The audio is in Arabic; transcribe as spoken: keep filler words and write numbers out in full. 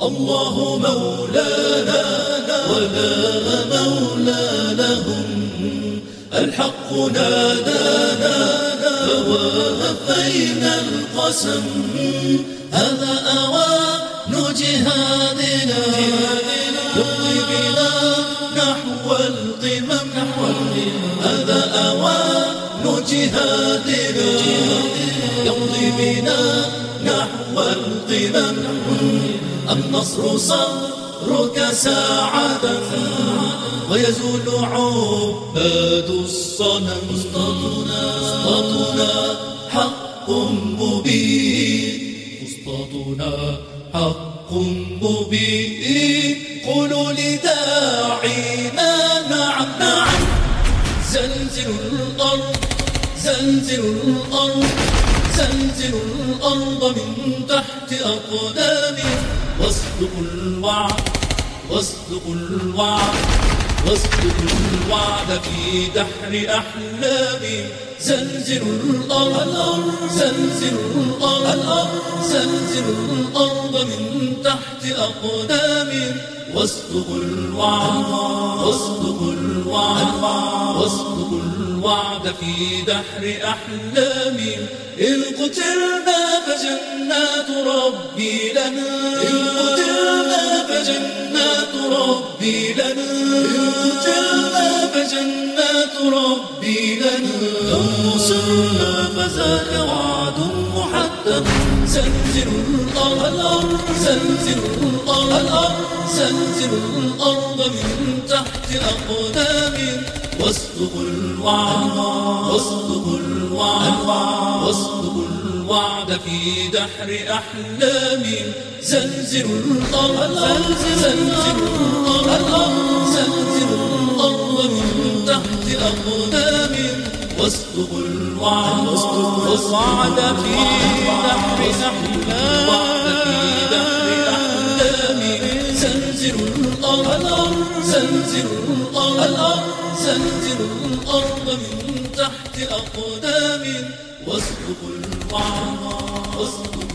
الله مولانا ولا مولى لهم، الحق نادانا فوافينا القسم، هذا أوان جهادنا يمضي بنا نحو القمم، هذا أوان جهادنا يمضي بنا نحو القمم، النصر صبرك ساعة ويزول عباد الصنم، أسطاتنا حق مبين، أسطاتنا حق مبين، قولوا لداعينا نعم نعم، زلزلوا الأرض زلزلوا الأرض زلزلوا الأرض من تحت أقدامي، واصدقوا الوعد واصدقوا الوعد واصدقوا الوعد في دحر أحلامي، زلزلوا الأرض زلزلوا الأرض زلزلوا الأرض من تحت أقدامي، واصدقوا الوعد واصدقوا الوعد واصدقوا الوعد في دحر أحلامي، إن قتلنا فجنات ربي لنا، إن قتلنا فجنات ربي لنا، إن قتلنا فجنات ربي لنا، لو نصرنا فذاك وعد محتم، زلزلوا الأرض زلزلوا الأرض زلزلوا الأرض من تحت أقدامي، واصدقوا الوعد واصدقوا الوعد واصدقوا الوعد في دحر أحلامي، زلزلوا الأرض زلزلوا الأرض زلزلوا الأرض من تحت أقدامي، واصدقوا الوعد واصدقوا الوعد في دحر أحلامي، زلزلوا الأرض زلزلوا الأرض زلزلوا الأرض من تحت أقدامي، واصدقوا الوعد واصدقوا